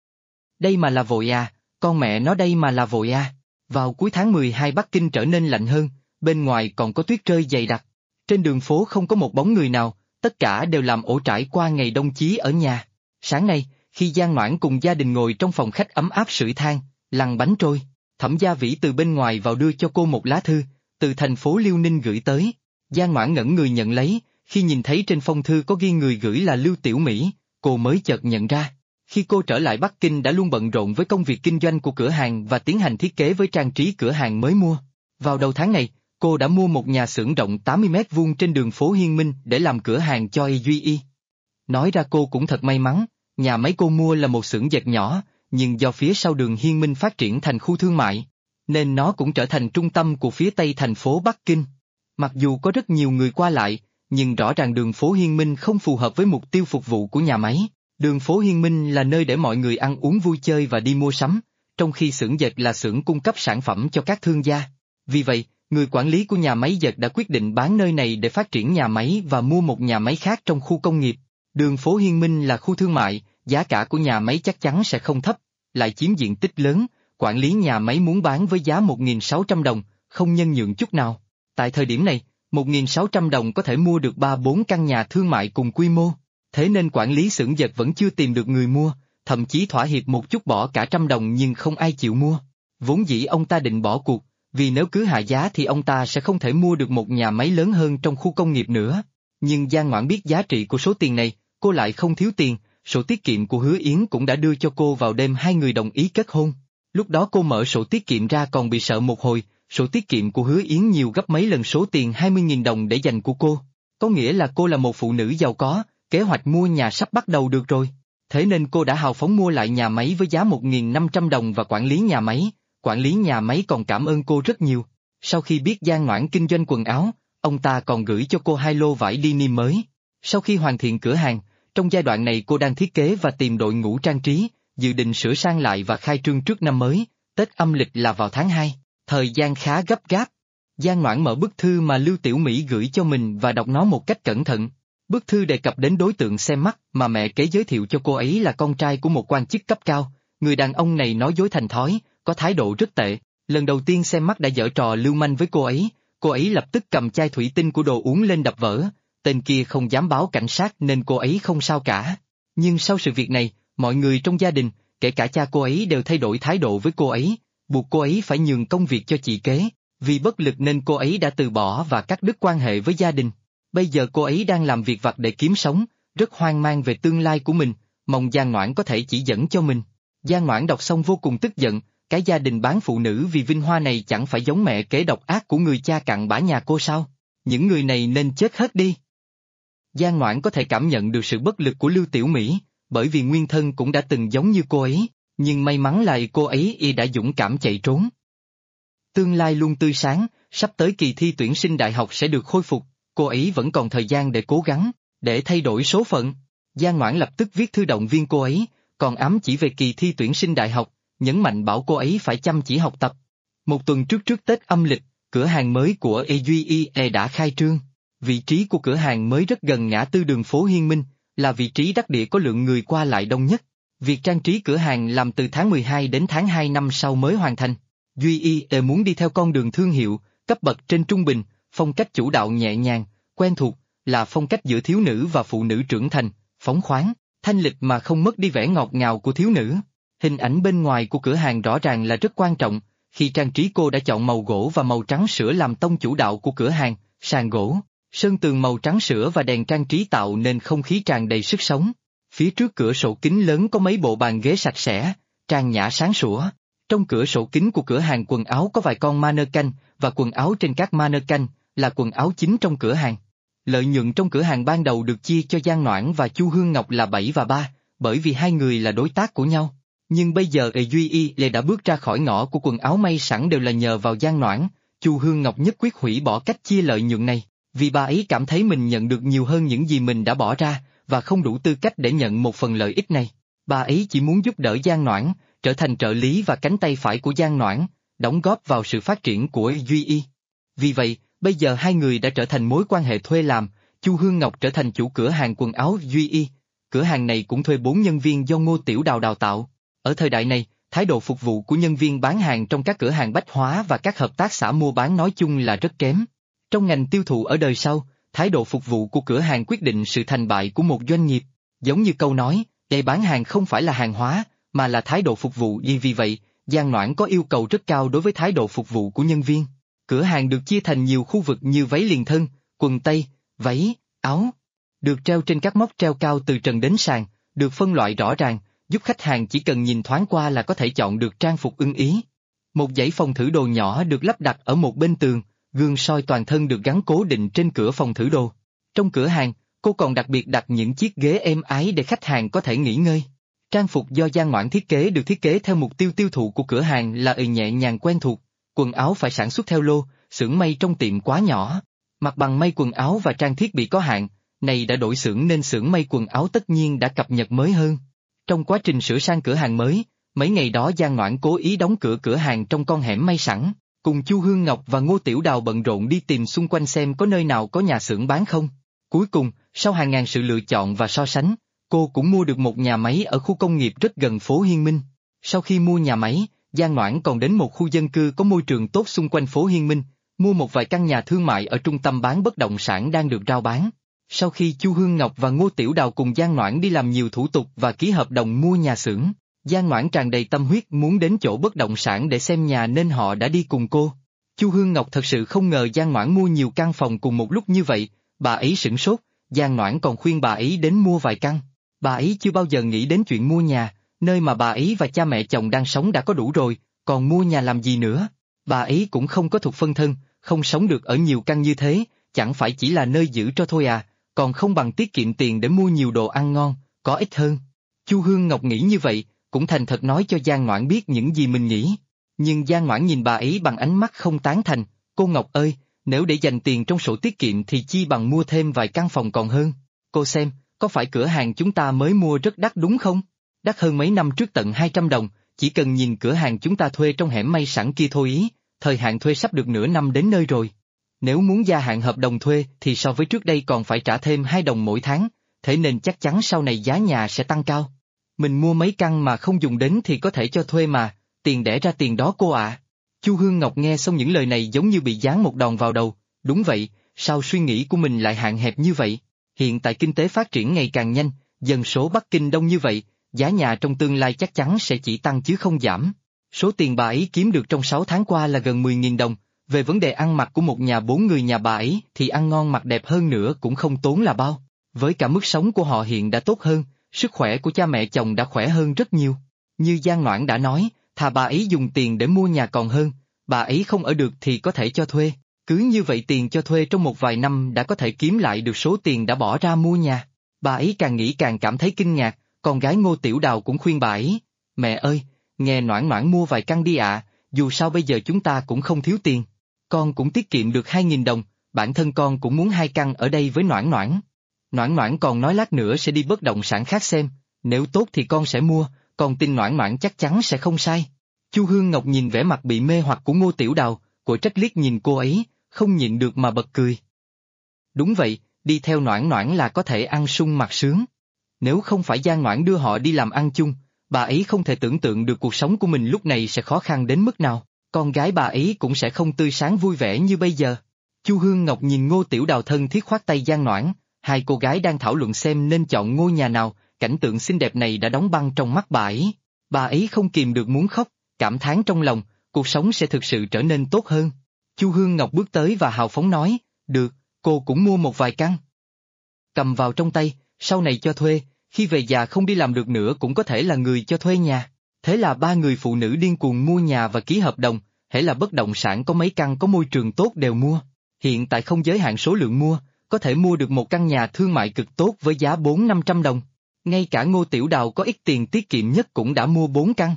Đây mà là vội à, con mẹ nó đây mà là vội à. Vào cuối tháng 12 Bắc Kinh trở nên lạnh hơn, bên ngoài còn có tuyết rơi dày đặc. Trên đường phố không có một bóng người nào, tất cả đều làm ổ trải qua ngày đông chí ở nhà. Sáng nay, khi Giang Noãn cùng gia đình ngồi trong phòng khách ấm áp sưởi than, lăn bánh trôi, Thẩm Gia Vĩ từ bên ngoài vào đưa cho cô một lá thư, từ thành phố Liêu Ninh gửi tới. Giang Noãn ngẩn người nhận lấy, khi nhìn thấy trên phong thư có ghi người gửi là Lưu Tiểu Mỹ, cô mới chợt nhận ra. Khi cô trở lại Bắc Kinh đã luôn bận rộn với công việc kinh doanh của cửa hàng và tiến hành thiết kế với trang trí cửa hàng mới mua. Vào đầu tháng này, cô đã mua một nhà xưởng rộng 80 mét vuông trên đường phố Hiên Minh để làm cửa hàng cho Duy Y. Nói ra cô cũng thật may mắn, nhà máy cô mua là một xưởng dệt nhỏ, nhưng do phía sau đường Hiên Minh phát triển thành khu thương mại, nên nó cũng trở thành trung tâm của phía tây thành phố Bắc Kinh. Mặc dù có rất nhiều người qua lại, nhưng rõ ràng đường phố Hiên Minh không phù hợp với mục tiêu phục vụ của nhà máy. Đường phố Hiên Minh là nơi để mọi người ăn uống vui chơi và đi mua sắm, trong khi xưởng dệt là xưởng cung cấp sản phẩm cho các thương gia. Vì vậy, người quản lý của nhà máy dệt đã quyết định bán nơi này để phát triển nhà máy và mua một nhà máy khác trong khu công nghiệp. Đường phố Hiên Minh là khu thương mại, giá cả của nhà máy chắc chắn sẽ không thấp, lại chiếm diện tích lớn, quản lý nhà máy muốn bán với giá 1.600 đồng, không nhân nhượng chút nào. Tại thời điểm này, 1.600 đồng có thể mua được 3-4 căn nhà thương mại cùng quy mô. Thế nên quản lý xưởng dệt vẫn chưa tìm được người mua, thậm chí thỏa hiệp một chút bỏ cả 100 đồng nhưng không ai chịu mua. Vốn dĩ ông ta định bỏ cuộc, vì nếu cứ hạ giá thì ông ta sẽ không thể mua được một nhà máy lớn hơn trong khu công nghiệp nữa. Nhưng Giang Noãn biết giá trị của số tiền này, cô lại không thiếu tiền, sổ tiết kiệm của Hứa Yến cũng đã đưa cho cô vào đêm hai người đồng ý kết hôn. Lúc đó cô mở sổ tiết kiệm ra còn bị sợ một hồi, sổ tiết kiệm của Hứa Yến nhiều gấp mấy lần số tiền 20.000 đồng để dành của cô. Có nghĩa là cô là một phụ nữ giàu có, kế hoạch mua nhà sắp bắt đầu được rồi. Thế nên cô đã hào phóng mua lại nhà máy với giá 1.500 đồng và quản lý nhà máy còn cảm ơn cô rất nhiều. Sau khi biết Giang Noãn kinh doanh quần áo, ông ta còn gửi cho cô 2 lô vải denim mới. Sau khi hoàn thiện cửa hàng, Trong giai đoạn này cô đang thiết kế và tìm đội ngũ trang trí, dự định sửa sang lại và khai trương trước năm mới, Tết âm lịch là vào tháng 2, thời gian khá gấp gáp. Giang Noãn mở bức thư mà Lưu Tiểu Mỹ gửi cho mình và đọc nó một cách cẩn thận. Bức thư đề cập đến đối tượng xem mắt mà mẹ kế giới thiệu cho cô ấy là con trai của một quan chức cấp cao, người đàn ông này nói dối thành thói, có thái độ rất tệ. Lần đầu tiên xem mắt đã giở trò lưu manh với cô ấy lập tức cầm chai thủy tinh của đồ uống lên đập vỡ, tên kia không dám báo cảnh sát nên cô ấy không sao cả. Nhưng sau sự việc này, mọi người trong gia đình, kể cả cha cô ấy đều thay đổi thái độ với cô ấy, buộc cô ấy phải nhường công việc cho chị kế, vì bất lực nên cô ấy đã từ bỏ và cắt đứt quan hệ với gia đình. Bây giờ cô ấy đang làm việc vặt để kiếm sống, rất hoang mang về tương lai của mình, mong Giang Noãn có thể chỉ dẫn cho mình. Giang Noãn đọc xong vô cùng tức giận, cái gia đình bán phụ nữ vì vinh hoa này chẳng phải giống mẹ kế độc ác của người cha cặn bã nhà cô sao? Những người này nên chết hết đi. Giang Noãn có thể cảm nhận được sự bất lực của Lưu Tiểu Mỹ, bởi vì nguyên thân cũng đã từng giống như cô ấy, nhưng may mắn là cô ấy đã dũng cảm chạy trốn. Tương lai luôn tươi sáng, sắp tới kỳ thi tuyển sinh đại học sẽ được khôi phục, cô ấy vẫn còn thời gian để cố gắng, để thay đổi số phận. Giang Noãn lập tức viết thư động viên cô ấy, còn ám chỉ về kỳ thi tuyển sinh đại học, nhấn mạnh bảo cô ấy phải chăm chỉ học tập. Một tuần trước Tết âm lịch, cửa hàng mới của EYE đã khai trương. Vị trí của cửa hàng mới rất gần ngã tư đường phố Hiên Minh, là vị trí đắc địa có lượng người qua lại đông nhất. Việc trang trí cửa hàng làm từ tháng 12 đến tháng 2 năm sau mới hoàn thành. Duy muốn đi theo con đường thương hiệu, cấp bậc trên trung bình, phong cách chủ đạo nhẹ nhàng, quen thuộc, là phong cách giữa thiếu nữ và phụ nữ trưởng thành, phóng khoáng, thanh lịch mà không mất đi vẻ ngọt ngào của thiếu nữ. Hình ảnh bên ngoài của cửa hàng rõ ràng là rất quan trọng, khi trang trí cô đã chọn màu gỗ và màu trắng sữa làm tông chủ đạo của cửa hàng, sàn gỗ, sơn tường màu trắng sữa và đèn trang trí tạo nên không khí tràn đầy sức sống. Phía trước cửa sổ kính lớn có mấy bộ bàn ghế sạch sẽ, trang nhã sáng sủa. Trong cửa sổ kính của cửa hàng quần áo có vài con mannequin và quần áo trên các mannequin là quần áo chính trong cửa hàng. Lợi nhuận trong cửa hàng ban đầu được chia cho Giang Noãn và Chu Hương Ngọc là 7 và 3, bởi vì hai người là đối tác của nhau. Nhưng bây giờ Duy đã bước ra khỏi ngõ của quần áo may sẵn đều là nhờ vào Giang Noãn. Chu Hương Ngọc nhất quyết hủy bỏ cách chia lợi nhuận này, vì bà ấy cảm thấy mình nhận được nhiều hơn những gì mình đã bỏ ra, và không đủ tư cách để nhận một phần lợi ích này. Bà ấy chỉ muốn giúp đỡ Giang Noãn, trở thành trợ lý và cánh tay phải của Giang Noãn, đóng góp vào sự phát triển của Duy. Vì vậy, bây giờ hai người đã trở thành mối quan hệ thuê làm, Chu Hương Ngọc trở thành chủ cửa hàng quần áo Duy. Cửa hàng này cũng thuê 4 nhân viên do Ngô Tiểu Đào đào tạo. Ở thời đại này, thái độ phục vụ của nhân viên bán hàng trong các cửa hàng bách hóa và các hợp tác xã mua bán nói chung là rất kém. Trong ngành tiêu thụ ở đời sau, thái độ phục vụ của cửa hàng quyết định sự thành bại của một doanh nghiệp. Giống như câu nói, để bán hàng không phải là hàng hóa, mà là thái độ phục vụ. Vì vậy, Giang Noãn có yêu cầu rất cao đối với thái độ phục vụ của nhân viên. Cửa hàng được chia thành nhiều khu vực như váy liền thân, quần tây, váy, áo. Được treo trên các móc treo cao từ trần đến sàn, được phân loại rõ ràng, giúp khách hàng chỉ cần nhìn thoáng qua là có thể chọn được trang phục ưng ý. Một dãy phòng thử đồ nhỏ được lắp đặt ở một bên tường, gương soi toàn thân được gắn cố định trên cửa phòng thử đồ. Trong cửa hàng, cô còn đặc biệt đặt những chiếc ghế êm ái để khách hàng có thể nghỉ ngơi. Trang phục do Giang Noãn thiết kế được thiết kế theo mục tiêu tiêu thụ của cửa hàng là nhẹ nhàng quen thuộc, quần áo phải sản xuất theo lô, xưởng may trong tiệm quá nhỏ. Mặt bằng may quần áo và trang thiết bị có hạn, này đã đổi xưởng nên xưởng may quần áo tất nhiên đã cập nhật mới hơn. Trong quá trình sửa sang cửa hàng mới, mấy ngày đó Giang Noãn cố ý đóng cửa hàng trong con hẻm may sẵn, cùng Chu Hương Ngọc và Ngô Tiểu Đào bận rộn đi tìm xung quanh xem có nơi nào có nhà xưởng bán không. Cuối cùng, sau hàng ngàn sự lựa chọn và so sánh, cô cũng mua được một nhà máy ở khu công nghiệp rất gần phố Hiên Minh. Sau khi mua nhà máy, Giang Noãn còn đến một khu dân cư có môi trường tốt xung quanh phố Hiên Minh, mua một vài căn nhà thương mại ở trung tâm bán bất động sản đang được rao bán. Sau khi Chu Hương Ngọc và Ngô Tiểu Đào cùng Giang Noãn đi làm nhiều thủ tục và ký hợp đồng mua nhà xưởng, Giang Noãn tràn đầy tâm huyết muốn đến chỗ bất động sản để xem nhà nên họ đã đi cùng cô. Chu Hương Ngọc thật sự không ngờ Giang Noãn mua nhiều căn phòng cùng một lúc như vậy, bà ấy sửng sốt, Giang Noãn còn khuyên bà ấy đến mua vài căn. Bà ấy chưa bao giờ nghĩ đến chuyện mua nhà, nơi mà bà ấy và cha mẹ chồng đang sống đã có đủ rồi, còn mua nhà làm gì nữa. Bà ấy cũng không có thuộc phân thân, không sống được ở nhiều căn như thế, chẳng phải chỉ là nơi giữ cho thôi à, còn không bằng tiết kiệm tiền để mua nhiều đồ ăn ngon, có ích hơn. Chu Hương Ngọc nghĩ như vậy, cũng thành thật nói cho Giang Noãn biết những gì mình nghĩ. Nhưng Giang Noãn nhìn bà ấy bằng ánh mắt không tán thành, cô Ngọc ơi, nếu để dành tiền trong sổ tiết kiệm thì chi bằng mua thêm vài căn phòng còn hơn. Cô xem, có phải cửa hàng chúng ta mới mua rất đắt đúng không? Đắt hơn mấy năm trước tận 200 đồng, chỉ cần nhìn cửa hàng chúng ta thuê trong hẻm may sẵn kia thôi ý, thời hạn thuê sắp được nửa năm đến nơi rồi. Nếu muốn gia hạn hợp đồng thuê thì so với trước đây còn phải trả thêm 2 đồng mỗi tháng, thế nên chắc chắn sau này giá nhà sẽ tăng cao. Mình mua mấy căn mà không dùng đến thì có thể cho thuê mà, tiền đẻ ra tiền đó cô ạ. Chu Hương Ngọc nghe xong những lời này giống như bị giáng một đòn vào đầu, đúng vậy, sao suy nghĩ của mình lại hạn hẹp như vậy? Hiện tại kinh tế phát triển ngày càng nhanh, dân số Bắc Kinh đông như vậy, giá nhà trong tương lai chắc chắn sẽ chỉ tăng chứ không giảm. Số tiền bà ấy kiếm được trong 6 tháng qua là gần 10.000 đồng, về vấn đề ăn mặc của một nhà 4 người nhà bà ấy thì ăn ngon mặc đẹp hơn nữa cũng không tốn là bao. Với cả mức sống của họ hiện đã tốt hơn, sức khỏe của cha mẹ chồng đã khỏe hơn rất nhiều. Như Giang Noãn đã nói, thà bà ấy dùng tiền để mua nhà còn hơn, bà ấy không ở được thì có thể cho thuê. Cứ như vậy tiền cho thuê trong một vài năm đã có thể kiếm lại được số tiền đã bỏ ra mua nhà. Bà ấy càng nghĩ càng cảm thấy kinh ngạc, con gái Ngô Tiểu Đào cũng khuyên bà ấy, mẹ ơi, nghe Noãn Noãn mua vài căn đi ạ, dù sao bây giờ chúng ta cũng không thiếu tiền. Con cũng tiết kiệm được 2.000 đồng, bản thân con cũng muốn 2 căn ở đây với Noãn Noãn. Noãn Noãn còn nói lát nữa sẽ đi bất động sản khác xem, nếu tốt thì con sẽ mua, con tin Noãn Noãn chắc chắn sẽ không sai. Chu Hương Ngọc nhìn vẻ mặt bị mê hoặc của Ngô Tiểu Đào, của trách liếc nhìn cô ấy, không nhịn được mà bật cười. Đúng vậy, đi theo Noãn Noãn là có thể ăn sung mặc sướng. Nếu không phải Giang Noãn đưa họ đi làm ăn chung, bà ấy không thể tưởng tượng được cuộc sống của mình lúc này sẽ khó khăn đến mức nào, con gái bà ấy cũng sẽ không tươi sáng vui vẻ như bây giờ. Chu Hương Ngọc nhìn Ngô Tiểu Đào thân thiết khoát tay Giang Noãn, hai cô gái đang thảo luận xem nên chọn ngôi nhà nào, cảnh tượng xinh đẹp này đã đóng băng trong mắt bà ấy. Bà ấy không kìm được muốn khóc, cảm thán trong lòng, cuộc sống sẽ thực sự trở nên tốt hơn. Chu Hương Ngọc bước tới và hào phóng nói, được, cô cũng mua một vài căn. Cầm vào trong tay, sau này cho thuê, khi về già không đi làm được nữa cũng có thể là người cho thuê nhà. Thế là 3 người phụ nữ điên cuồng mua nhà và ký hợp đồng, hễ là bất động sản có mấy căn có môi trường tốt đều mua. Hiện tại không giới hạn số lượng mua, có thể mua được một căn nhà thương mại cực tốt với giá 400-500 đồng. Ngay cả Ngô Tiểu Đào có ít tiền tiết kiệm nhất cũng đã mua 4 căn.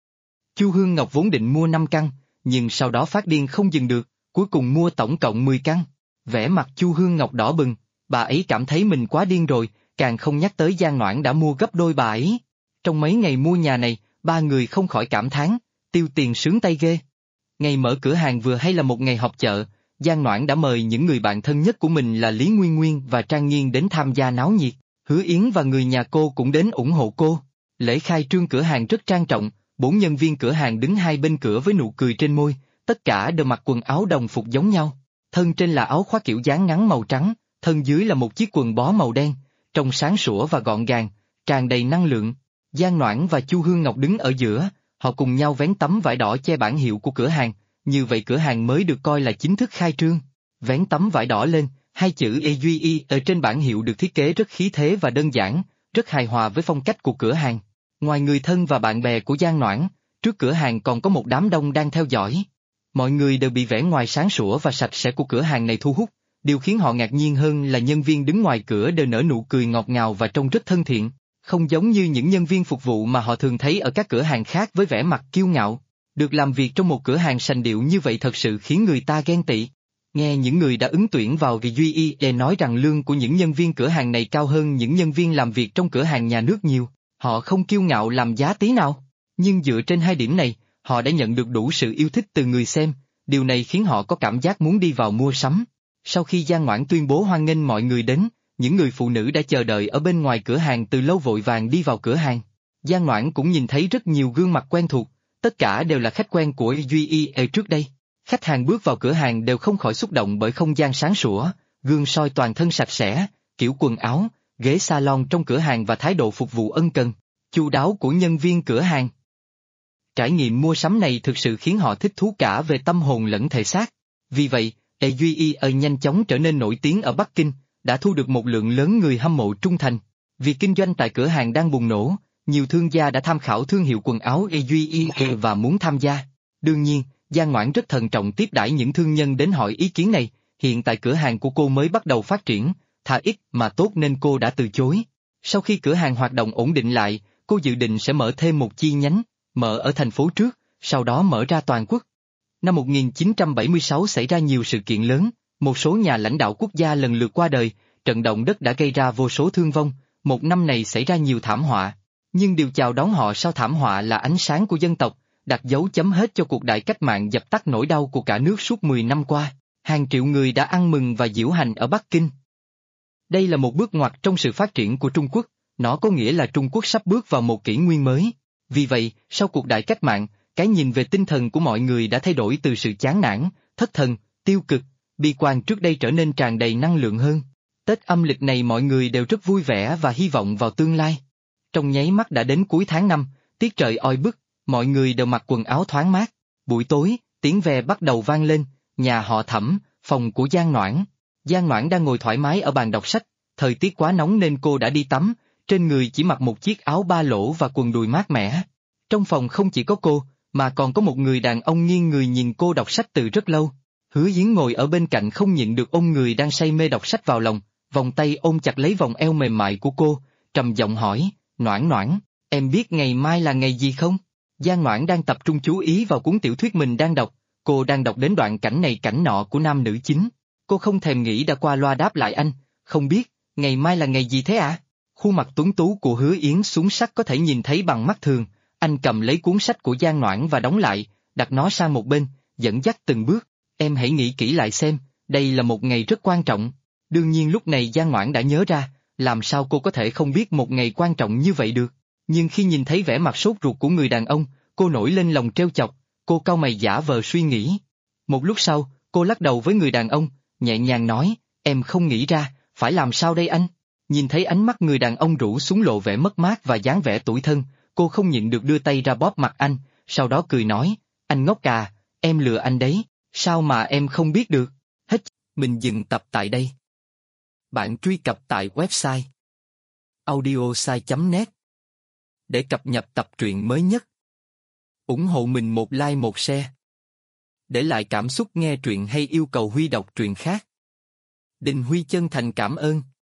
Chu Hương Ngọc vốn định mua 5 căn, nhưng sau đó phát điên không dừng được, cuối cùng mua tổng cộng 10 căn. Vẻ mặt Chu Hương Ngọc đỏ bừng, bà ấy cảm thấy mình quá điên rồi, càng không nhắc tới Giang Noãn đã mua gấp đôi bà ấy. Trong mấy ngày mua nhà này, 3 người không khỏi cảm thán, tiêu tiền sướng tay ghê. Ngày mở cửa hàng vừa hay là một ngày họp chợ, Giang Noãn đã mời những người bạn thân nhất của mình là Lý Nguyên Nguyên và Trang Nghiên đến tham gia náo nhiệt, Hứa Yến và người nhà cô cũng đến ủng hộ cô. Lễ khai trương cửa hàng rất trang trọng, 4 nhân viên cửa hàng đứng hai bên cửa với nụ cười trên môi, tất cả đều mặc quần áo đồng phục giống nhau. Thân trên là áo khoác kiểu dáng ngắn màu trắng, thân dưới là một chiếc quần bó màu đen, trông sáng sủa và gọn gàng, tràn đầy năng lượng. Giang Noãn và Chu Hương Ngọc đứng ở giữa, họ cùng nhau vén tấm vải đỏ che bảng hiệu của cửa hàng, như vậy cửa hàng mới được coi là chính thức khai trương. Vén tấm vải đỏ lên, hai chữ EUI ở trên bảng hiệu được thiết kế rất khí thế và đơn giản, rất hài hòa với phong cách của cửa hàng. Ngoài người thân và bạn bè của Giang Noãn, trước cửa hàng còn có một đám đông đang theo dõi. Mọi người đều bị vẻ ngoài sáng sủa và sạch sẽ của cửa hàng này thu hút, điều khiến họ ngạc nhiên hơn là nhân viên đứng ngoài cửa đều nở nụ cười ngọt ngào và trông rất thân thiện, không giống như những nhân viên phục vụ mà họ thường thấy ở các cửa hàng khác với vẻ mặt kiêu ngạo. Được làm việc trong một cửa hàng sành điệu như vậy thật sự khiến người ta ghen tị. Nghe những người đã ứng tuyển vào vì GUE nói rằng lương của những nhân viên cửa hàng này cao hơn những nhân viên làm việc trong cửa hàng nhà nước nhiều, họ không kiêu ngạo làm giá tí nào. Nhưng dựa trên hai điểm này, họ đã nhận được đủ sự yêu thích từ người xem, điều này khiến họ có cảm giác muốn đi vào mua sắm. Sau khi Giang Noãn tuyên bố hoan nghênh mọi người đến, những người phụ nữ đã chờ đợi ở bên ngoài cửa hàng từ lâu vội vàng đi vào cửa hàng. Giang Noãn cũng nhìn thấy rất nhiều gương mặt quen thuộc, tất cả đều là khách quen của GUE trước đây. Khách hàng bước vào cửa hàng đều không khỏi xúc động bởi không gian sáng sủa, gương soi toàn thân sạch sẽ, kiểu quần áo, ghế salon trong cửa hàng và thái độ phục vụ ân cần, chu đáo của nhân viên cửa hàng. Trải nghiệm mua sắm này thực sự khiến họ thích thú cả về tâm hồn lẫn thể xác. Vì vậy, EUE nhanh chóng trở nên nổi tiếng ở Bắc Kinh, đã thu được một lượng lớn người hâm mộ trung thành. Việc kinh doanh tại cửa hàng đang bùng nổ, nhiều thương gia đã tham khảo thương hiệu quần áo EUE và muốn tham gia. Đương nhiên, Giang Noãn rất thận trọng tiếp đãi những thương nhân đến hỏi ý kiến này, hiện tại cửa hàng của cô mới bắt đầu phát triển, thà ít mà tốt nên cô đã từ chối. Sau khi cửa hàng hoạt động ổn định lại, cô dự định sẽ mở thêm một chi nhánh, mở ở thành phố trước, sau đó mở ra toàn quốc. Năm 1976 xảy ra nhiều sự kiện lớn, một số nhà lãnh đạo quốc gia lần lượt qua đời, trận động đất đã gây ra vô số thương vong, một năm này xảy ra nhiều thảm họa. Nhưng điều chào đón họ sau thảm họa là ánh sáng của dân tộc, đặt dấu chấm hết cho cuộc đại cách mạng dập tắt nỗi đau của cả nước suốt 10 năm qua. Hàng triệu người đã ăn mừng và diễu hành ở Bắc Kinh. Đây là một bước ngoặt trong sự phát triển của Trung Quốc, nó có nghĩa là Trung Quốc sắp bước vào một kỷ nguyên mới. Vì vậy, sau cuộc đại cách mạng, cái nhìn về tinh thần của mọi người đã thay đổi từ sự chán nản, thất thần, tiêu cực, bi quan trước đây trở nên tràn đầy năng lượng hơn. Tết âm lịch này mọi người đều rất vui vẻ và hy vọng vào tương lai. Trong nháy mắt đã đến cuối tháng 5, tiết trời oi bức, mọi người đều mặc quần áo thoáng mát. Buổi tối, tiếng ve bắt đầu vang lên, nhà họ Thẩm, phòng của Giang Noãn. Giang Noãn đang ngồi thoải mái ở bàn đọc sách, thời tiết quá nóng nên cô đã đi tắm, trên người chỉ mặc một chiếc áo ba lỗ và quần đùi mát mẻ. Trong phòng không chỉ có cô, mà còn có một người đàn ông nghiêng người nhìn cô đọc sách từ rất lâu. Hứa Yến ngồi ở bên cạnh không nhịn được ôm người đang say mê đọc sách vào lòng, vòng tay ôm chặt lấy vòng eo mềm mại của cô, trầm giọng hỏi, Noãn Noãn, em biết ngày mai là ngày gì không? Giang Noãn đang tập trung chú ý vào cuốn tiểu thuyết mình đang đọc, cô đang đọc đến đoạn cảnh này cảnh nọ của nam nữ chính. Cô không thèm nghĩ đã qua loa đáp lại anh, không biết, ngày mai là ngày gì thế ạ? Khuôn mặt tuấn tú của Hứa Yến xuống sắc có thể nhìn thấy bằng mắt thường, anh cầm lấy cuốn sách của Giang Noãn và đóng lại, đặt nó sang một bên, dẫn dắt từng bước, em hãy nghĩ kỹ lại xem, đây là một ngày rất quan trọng. Đương nhiên lúc này Giang Noãn đã nhớ ra, làm sao cô có thể không biết một ngày quan trọng như vậy được, nhưng khi nhìn thấy vẻ mặt sốt ruột của người đàn ông, cô nổi lên lòng trêu chọc, cô cau mày giả vờ suy nghĩ. Một lúc sau, cô lắc đầu với người đàn ông, nhẹ nhàng nói, em không nghĩ ra, phải làm sao đây anh? Nhìn thấy ánh mắt người đàn ông rũ xuống lộ vẻ mất mát và dáng vẻ tủi thân, cô không nhịn được đưa tay ra bóp mặt anh, sau đó cười nói, anh ngốc à, em lừa anh đấy, sao mà em không biết được? Hết, mình dừng tập tại đây. Bạn truy cập tại website audiosai.net để cập nhật tập truyện mới nhất. Ủng hộ mình một like một share. Để lại cảm xúc nghe truyện hay yêu cầu Huy đọc truyện khác. Đình Huy chân thành cảm ơn.